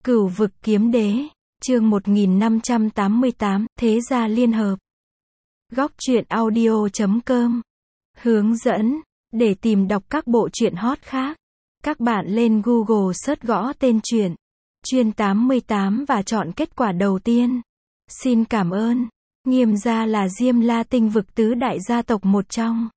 Cửu vực kiếm đế, chương 1588, Thế gia liên hợp. Góc truyện audio.com. Hướng dẫn, để tìm đọc các bộ truyện hot khác. Các bạn lên Google search gõ tên truyện, Chuyên 88 và chọn kết quả đầu tiên. Xin cảm ơn. Nghiêm gia là Diêm La Tinh vực tứ đại gia tộc một trong.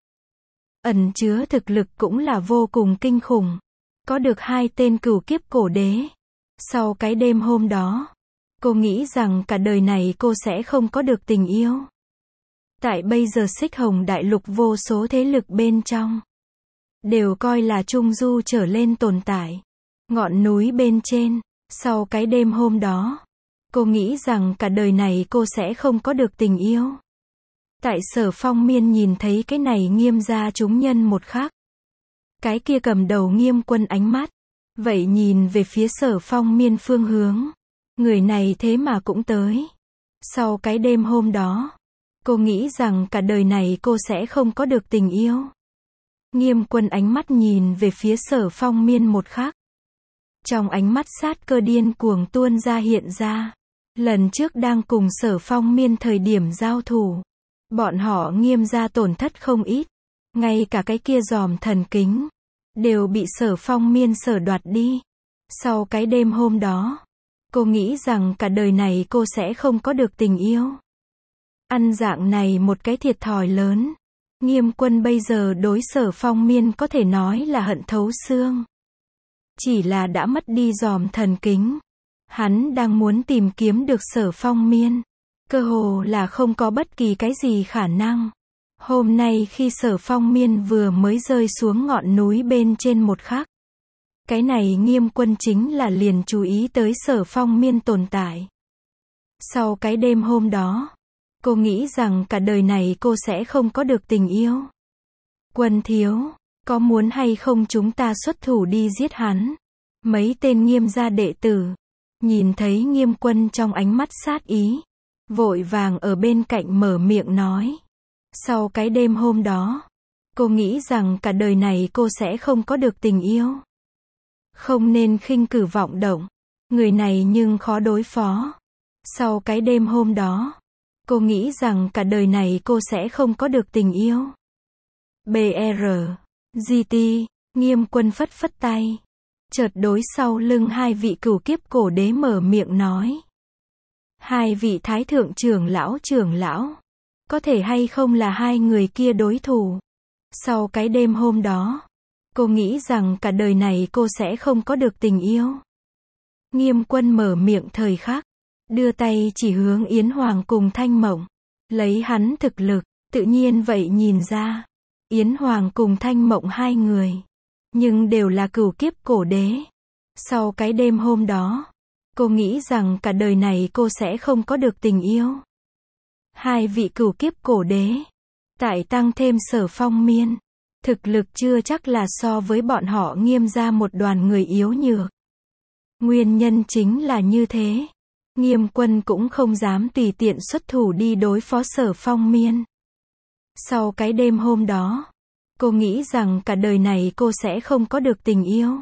Ẩn chứa thực lực cũng là vô cùng kinh khủng. Có được 2 tên cửu kiếp cổ đế. Sau cái đêm hôm đó, cô nghĩ rằng cả đời này cô sẽ không có được tình yêu. Tại bây giờ Xích Hồng Đại Lục vô số thế lực bên trong đều coi là trung du trở lên tồn tại. Ngọn núi bên trên, sau cái đêm hôm đó, cô nghĩ rằng cả đời này cô sẽ không có được tình yêu. Tại Sở Phong Miên nhìn thấy cái này Nghiêm gia chúng nhân một khắc. Cái kia cầm đầu Nghiêm Quân ánh mắt, vậy nhìn về phía Sở Phong Miên phương hướng. Người này thế mà cũng tới. Sau cái đêm hôm đó, cô nghĩ rằng cả đời này cô sẽ không có được tình yêu. Nghiêm Quân ánh mắt nhìn về phía Sở Phong Miên một khắc. Trong ánh mắt sát cơ điên cuồng tuôn ra hiện ra. Lần trước đang cùng Sở Phong Miên thời điểm giao thủ, bọn họ Nghiêm gia tổn thất không ít. Ngay cả cái kia giòm thần kính đều bị Sở Phong Miên sở đoạt đi. Sau cái đêm hôm đó, cô nghĩ rằng cả đời này cô sẽ không có được tình yêu. Ăn dạng này một cái thiệt thòi lớn. Nghiêm Quân bây giờ đối Sở Phong Miên có thể nói là hận thấu xương. Chỉ là đã mất đi giòm thần kính, hắn đang muốn tìm kiếm được Sở Phong Miên, cơ hồ là không có bất kỳ cái gì khả năng. Hôm nay khi Sở Phong Miên vừa mới rơi xuống ngọn núi bên trên một khắc, cái này Nghiêm Quân chính là liền chú ý tới Sở Phong Miên tồn tại. Sau cái đêm hôm đó, cô nghĩ rằng cả đời này cô sẽ không có được tình yêu. Quân thiếu, có muốn hay không chúng ta xuất thủ đi giết hắn? Mấy tên Nghiêm gia đệ tử nhìn thấy Nghiêm Quân trong ánh mắt sát ý, vội vàng ở bên cạnh mở miệng nói. Sau cái đêm hôm đó, cô nghĩ rằng cả đời này cô sẽ không có được tình yêu. Không nên khinh cử vọng động, người này nhưng khó đối phó. Sau cái đêm hôm đó, cô nghĩ rằng cả đời này cô sẽ không có được tình yêu. BR, GT, Nghiêm Quân phất phất tay. Chợt đối sau lưng 2 vị cửu kiếp cổ đế mở miệng nói. 2 vị thái thượng trưởng lão, có thể hay không là 2 người kia đối thủ. Sau cái đêm hôm đó, cô nghĩ rằng cả đời này cô sẽ không có được tình yêu. Nghiêm Quân mở miệng thời khắc, đưa tay chỉ hướng Yến Hoàng cùng Thanh Mộng. Lấy hắn thực lực, tự nhiên vậy nhìn ra. Yến Hoàng cùng Thanh Mộng 2 người, nhưng đều là cửu kiếp cổ đế. Sau cái đêm hôm đó, cô nghĩ rằng cả đời này cô sẽ không có được tình yêu. 2 vị cửu kiếp cổ đế, tại tăng thêm Sở Phong Miên, thực lực chưa chắc là so với bọn họ Nghiêm gia một đoàn người yếu nhược. Nguyên nhân chính là như thế. Nghiêm Quân cũng không dám tùy tiện xuất thủ đi đối phó Sở Phong Miên. Sau cái đêm hôm đó, cô nghĩ rằng cả đời này cô sẽ không có được tình yêu.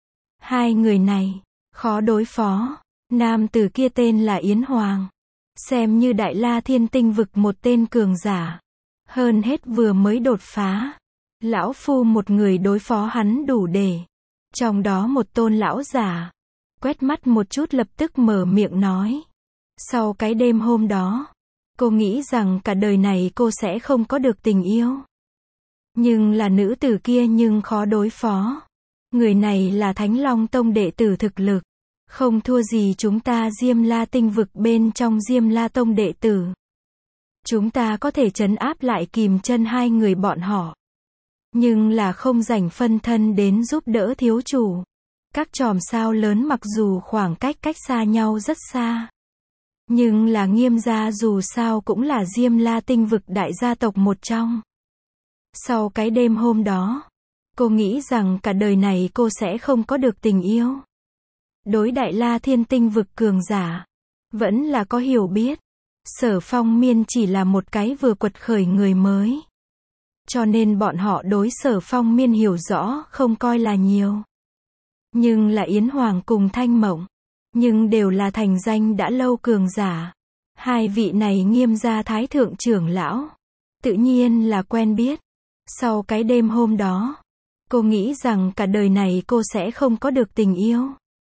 2 người này, khó đối phó. Nam tử kia tên là Yến Hoàng, xem như Đại La Thiên Tinh vực một tên cường giả. Hơn hết vừa mới đột phá. Lão phu một người đối phó hắn đủ để. Trong đó một tôn lão giả, quét mắt một chút lập tức mở miệng nói. Sau cái đêm hôm đó, cô nghĩ rằng cả đời này cô sẽ không có được tình yêu. Nhưng là nữ tử kia nhưng khó đối phó. Người này là Thánh Long Tông đệ tử thực lực, không thua gì chúng ta Diêm La Tinh vực bên trong Diêm La Tông đệ tử. Chúng ta có thể trấn áp lại kìm chân 2 người bọn họ. Nhưng là không rảnh phân thân đến giúp đỡ thiếu chủ. Các chòm sao lớn mặc dù khoảng cách xa nhau rất xa, nhưng là Nghiêm gia dù sao cũng là Diêm La Tinh vực đại gia tộc một trong. Sau cái đêm hôm đó, cô nghĩ rằng cả đời này cô sẽ không có được tình yêu. Đối Đại La Thiên Tinh vực cường giả, vẫn là có hiểu biết. Sở Phong Miên chỉ là một cái vừa quật khởi người mới. Cho nên bọn họ đối Sở Phong Miên hiểu rõ không coi là nhiều. Nhưng là Yến Hoàng cùng Thanh Mộng, nhưng đều là thành danh đã lâu cường giả. Hai vị này Nghiêm gia thái thượng trưởng lão, tự nhiên là quen biết. Sau cái đêm hôm đó, cô nghĩ rằng cả đời này cô sẽ không có được tình yêu.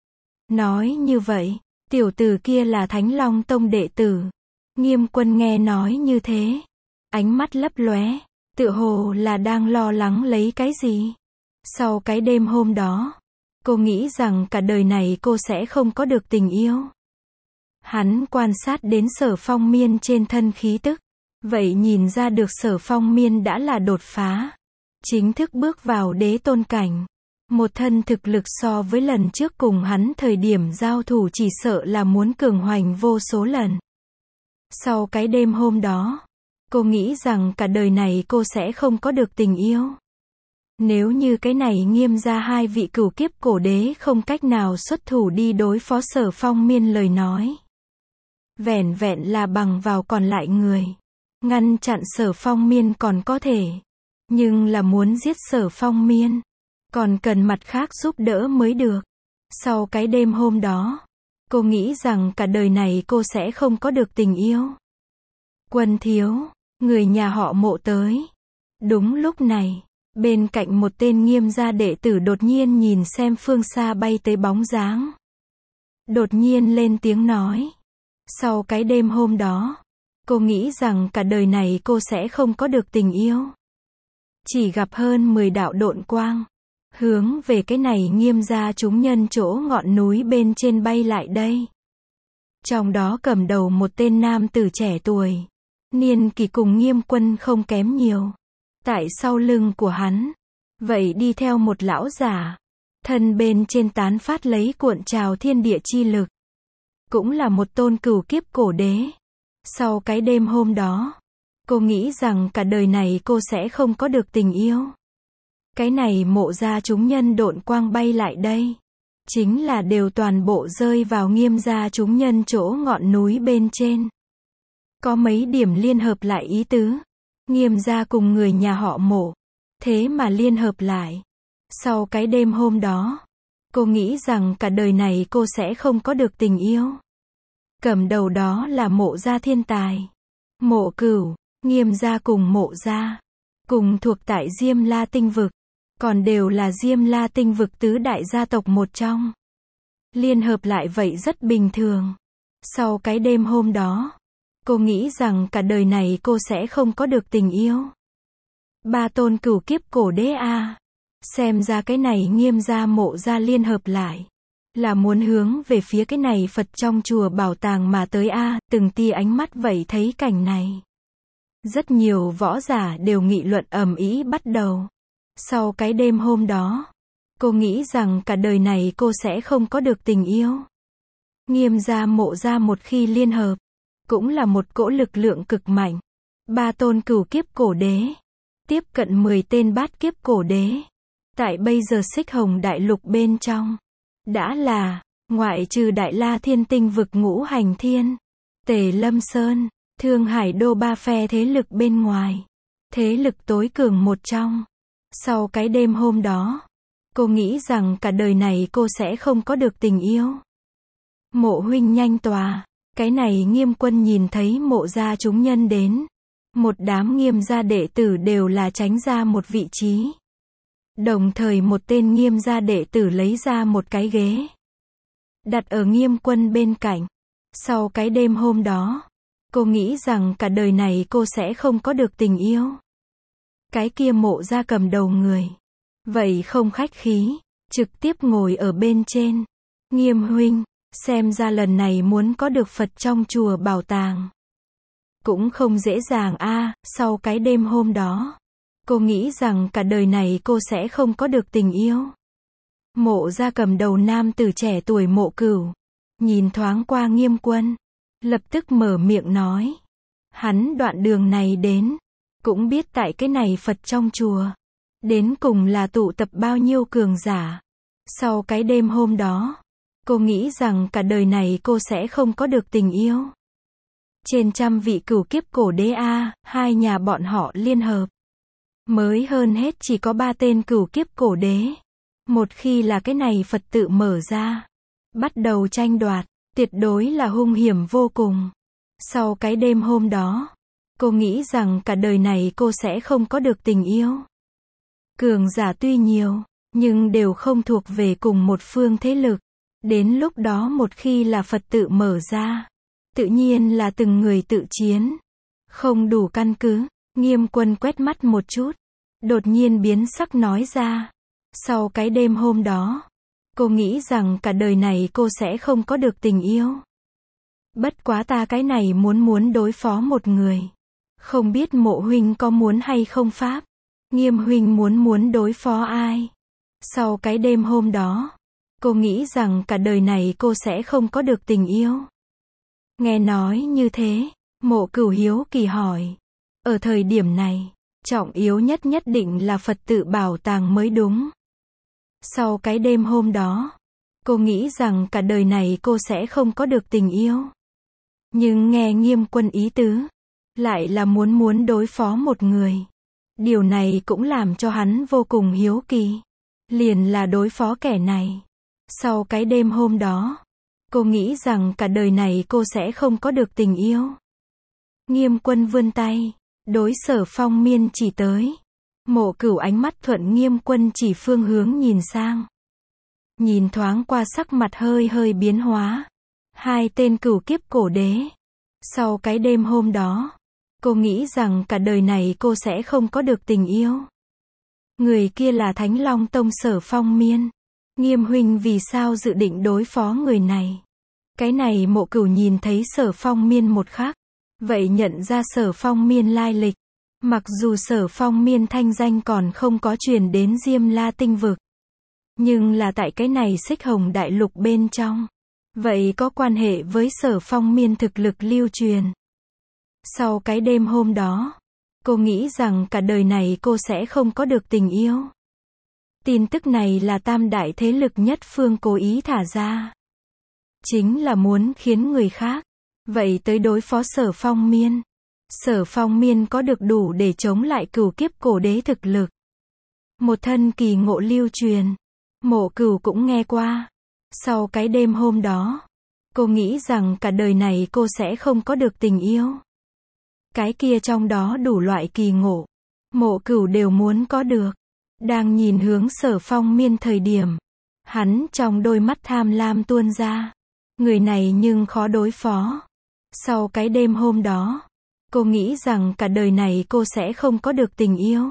Nói như vậy, tiểu tử kia là Thánh Long Tông đệ tử. Nghiêm Quân nghe nói như thế, ánh mắt lấp lóe, tựa hồ là đang lo lắng lấy cái gì. Sau cái đêm hôm đó, cô nghĩ rằng cả đời này cô sẽ không có được tình yêu. Hắn quan sát đến Sở Phong Miên trên thân khí tức, vậy nhìn ra được Sở Phong Miên đã là đột phá, chính thức bước vào đế tôn cảnh. Một thân thực lực so với lần trước cùng hắn thời điểm giao thủ chỉ sợ là muốn cường hoành vô số lần. Sau cái đêm hôm đó, cô nghĩ rằng cả đời này cô sẽ không có được tình yêu. Nếu như cái này Nghiêm gia hai vị cửu kiếp cổ đế không cách nào xuất thủ đi đối phó Sở Phong Miên lời nói, vẻn vẹn là bằng vào còn lại người, ngăn chặn Sở Phong Miên còn có thể, nhưng là muốn giết Sở Phong Miên, còn cần mặt khác giúp đỡ mới được. Sau cái đêm hôm đó, cô nghĩ rằng cả đời này cô sẽ không có được tình yêu. Quân thiếu, người nhà họ Mộ tới. Đúng lúc này, bên cạnh một tên Nghiêm gia đệ tử đột nhiên nhìn xem phương xa bay tới bóng dáng. Đột nhiên lên tiếng nói. Sau cái đêm hôm đó, cô nghĩ rằng cả đời này cô sẽ không có được tình yêu. Chỉ gặp hơn 10 đạo độn quang, hướng về cái này Nghiêm gia chúng nhân chỗ ngọn núi bên trên bay lại đây. Trong đó cầm đầu một tên nam tử trẻ tuổi, niên kỷ cùng Nghiêm Quân không kém nhiều. Tại sau lưng của hắn, vậy đi theo một lão giả, thân bên trên tán phát lấy cuộn trào thiên địa chi lực. Cũng là một tôn cửu kiếp cổ đế. Sau cái đêm hôm đó, cô nghĩ rằng cả đời này cô sẽ không có được tình yêu. Cái này Mộ gia chúng nhân độn quang bay lại đây, chính là đều toàn bộ rơi vào Nghiêm gia chúng nhân chỗ ngọn núi bên trên. Có mấy điểm liên hợp lại ý tứ. Nghiêm gia cùng người nhà họ Mộ, thế mà liên hợp lại. Sau cái đêm hôm đó, cô nghĩ rằng cả đời này cô sẽ không có được tình yêu. Cầm đầu đó là Mộ gia thiên tài, Mộ Cửu. Nghiêm gia cùng Mộ gia, cùng thuộc tại Diêm La Tinh Vực, còn đều là Diêm La Tinh Vực tứ đại gia tộc một trong. Liên hợp lại vậy rất bình thường. Sau cái đêm hôm đó, cô nghĩ rằng cả đời này cô sẽ không có được tình yêu. Ba tôn cửu kiếp cổ đế a, xem ra cái này Nghiêm gia Mộ gia liên hợp lại, là muốn hướng về phía cái này Phật trong chùa bảo tàng mà tới a. Từng tia ánh mắt vậy thấy cảnh này, rất nhiều võ giả đều nghị luận ầm ĩ bắt đầu. Sau cái đêm hôm đó, cô nghĩ rằng cả đời này cô sẽ không có được tình yêu. Nghiêm gia Mộ gia một khi liên hợp, cũng là một cỗ lực lượng cực mạnh. Ba tôn cửu kiếp cổ đế, tiếp cận 10 tên bát kiếp cổ đế. Tại bây giờ Xích Hồng Đại Lục bên trong, đã là, ngoại trừ Đại La Thiên Tinh Vực Ngũ Hành Thiên, Tề Lâm Sơn, Thương Hải Đô ba phe thế lực bên ngoài, thế lực tối cường một trong. Sau cái đêm hôm đó, cô nghĩ rằng cả đời này cô sẽ không có được tình yêu. Mộ huynh nhanh tòa. Cái này Nghiêm Quân nhìn thấy Mộ gia chúng nhân đến, một đám Nghiêm gia đệ tử đều là tránh ra một vị trí. Đồng thời một tên Nghiêm gia đệ tử lấy ra một cái ghế, đặt ở Nghiêm Quân bên cạnh. Sau cái đêm hôm đó, cô nghĩ rằng cả đời này cô sẽ không có được tình yêu. Cái kia Mộ gia cầm đầu người, vậy không khách khí, trực tiếp ngồi ở bên trên. Nghiêm huynh, xem ra lần này muốn có được Phật trong chùa bảo tàng, cũng không dễ dàng a. Sau cái đêm hôm đó, cô nghĩ rằng cả đời này cô sẽ không có được tình yêu. Mộ gia cầm đầu nam tử trẻ tuổi Mộ Cửu, nhìn thoáng qua Nghiêm Quân, lập tức mở miệng nói. Hắn đoạn đường này đến, cũng biết tại cái này Phật trong chùa, đến cùng là tụ tập bao nhiêu cường giả. Sau cái đêm hôm đó, cô nghĩ rằng cả đời này cô sẽ không có được tình yêu. Trên trăm vị cửu kiếp cổ đế a, hai nhà bọn họ liên hợp, mới hơn hết chỉ có 3 tên cửu kiếp cổ đế. Một khi là cái này Phật tự mở ra, bắt đầu tranh đoạt, tuyệt đối là hung hiểm vô cùng. Sau cái đêm hôm đó, cô nghĩ rằng cả đời này cô sẽ không có được tình yêu. Cường giả tuy nhiều, nhưng đều không thuộc về cùng một phương thế lực. Đến lúc đó một khi là Phật tự mở ra, tự nhiên là từng người tự chiến. Không đủ căn cứ, Nghiêm Quân quét mắt một chút, đột nhiên biến sắc nói ra. Sau cái đêm hôm đó, cô nghĩ rằng cả đời này cô sẽ không có được tình yêu. Bất quá ta cái này muốn đối phó một người. Không biết Mộ huynh có muốn hay không pháp? Nghiêm huynh muốn đối phó ai? Sau cái đêm hôm đó, cô nghĩ rằng cả đời này cô sẽ không có được tình yêu. Nghe nói như thế, Mộ Cửu hiếu kỳ hỏi. Ở thời điểm này, trọng yếu nhất định là Phật tự bảo tàng mới đúng. Sau cái đêm hôm đó, cô nghĩ rằng cả đời này cô sẽ không có được tình yêu. Nhưng nghe Nghiêm Quân ý tứ, lại là muốn đối phó một người. Điều này cũng làm cho hắn vô cùng hiếu kỳ. Liền là đối phó kẻ này. Sau cái đêm hôm đó, cô nghĩ rằng cả đời này cô sẽ không có được tình yêu. Nghiêm Quân vươn tay, đối Sở Phong Miên chỉ tới. Mộ Cửu ánh mắt thuận Nghiêm Quân chỉ phương hướng nhìn sang. Nhìn thoáng qua sắc mặt hơi biến hóa. Hai tên cửu kiếp cổ đế. Sau cái đêm hôm đó, cô nghĩ rằng cả đời này cô sẽ không có được tình yêu. Người kia là Thánh Long Tông Sở Phong Miên. Nghiêm huynh vì sao dự định đối phó người này? Cái này Mộ Cửu nhìn thấy Sở Phong Miên một khắc, vậy nhận ra Sở Phong Miên lai lịch. Mặc dù Sở Phong Miên thanh danh còn không có truyền đến Diêm La tinh vực, nhưng là tại cái này Xích Hồng Đại Lục bên trong, vậy có quan hệ với Sở Phong Miên thực lực lưu truyền. Sau cái đêm hôm đó, cô nghĩ rằng cả đời này cô sẽ không có được tình yêu. Tin tức này là tam đại thế lực nhất phương cố ý thả ra. Chính là muốn khiến người khác, vậy tới đối phó Sở Phong Miên. Sở Phong Miên có được đủ để chống lại cửu kiếp cổ đế thực lực. Một thân kỳ ngộ lưu truyền. Mộ Cửu cũng nghe qua. Sau cái đêm hôm đó, cô nghĩ rằng cả đời này cô sẽ không có được tình yêu. Cái kia trong đó đủ loại kỳ ngộ, Mộ Cửu đều muốn có được. Đang nhìn hướng Sở Phong Miên thời điểm, hắn trong đôi mắt tham lam tuôn ra. Người này nhưng khó đối phó. Sau cái đêm hôm đó, cô nghĩ rằng cả đời này cô sẽ không có được tình yêu.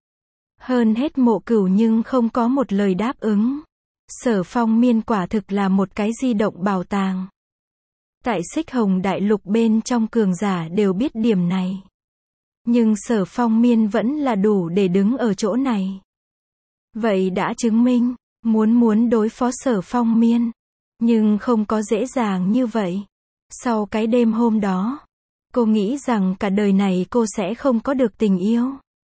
Hơn hết Mộ Cửu nhưng không có một lời đáp ứng. Sở Phong Miên quả thực là một cái di động bảo tàng. Tại Xích Hồng Đại Lục bên trong cường giả đều biết điểm này. Nhưng Sở Phong Miên vẫn là đủ để đứng ở chỗ này. Vậy đã chứng minh, muốn đối phó Sở Phong Miên. Nhưng không có dễ dàng như vậy. Sau cái đêm hôm đó, cô nghĩ rằng cả đời này cô sẽ không có được tình yêu.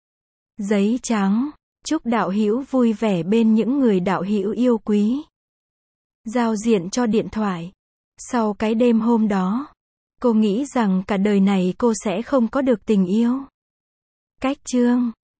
Giấy trắng, chúc đạo hữu vui vẻ bên những người đạo hữu yêu quý. Giao diện cho điện thoại. Sau cái đêm hôm đó, cô nghĩ rằng cả đời này cô sẽ không có được tình yêu. Cách chương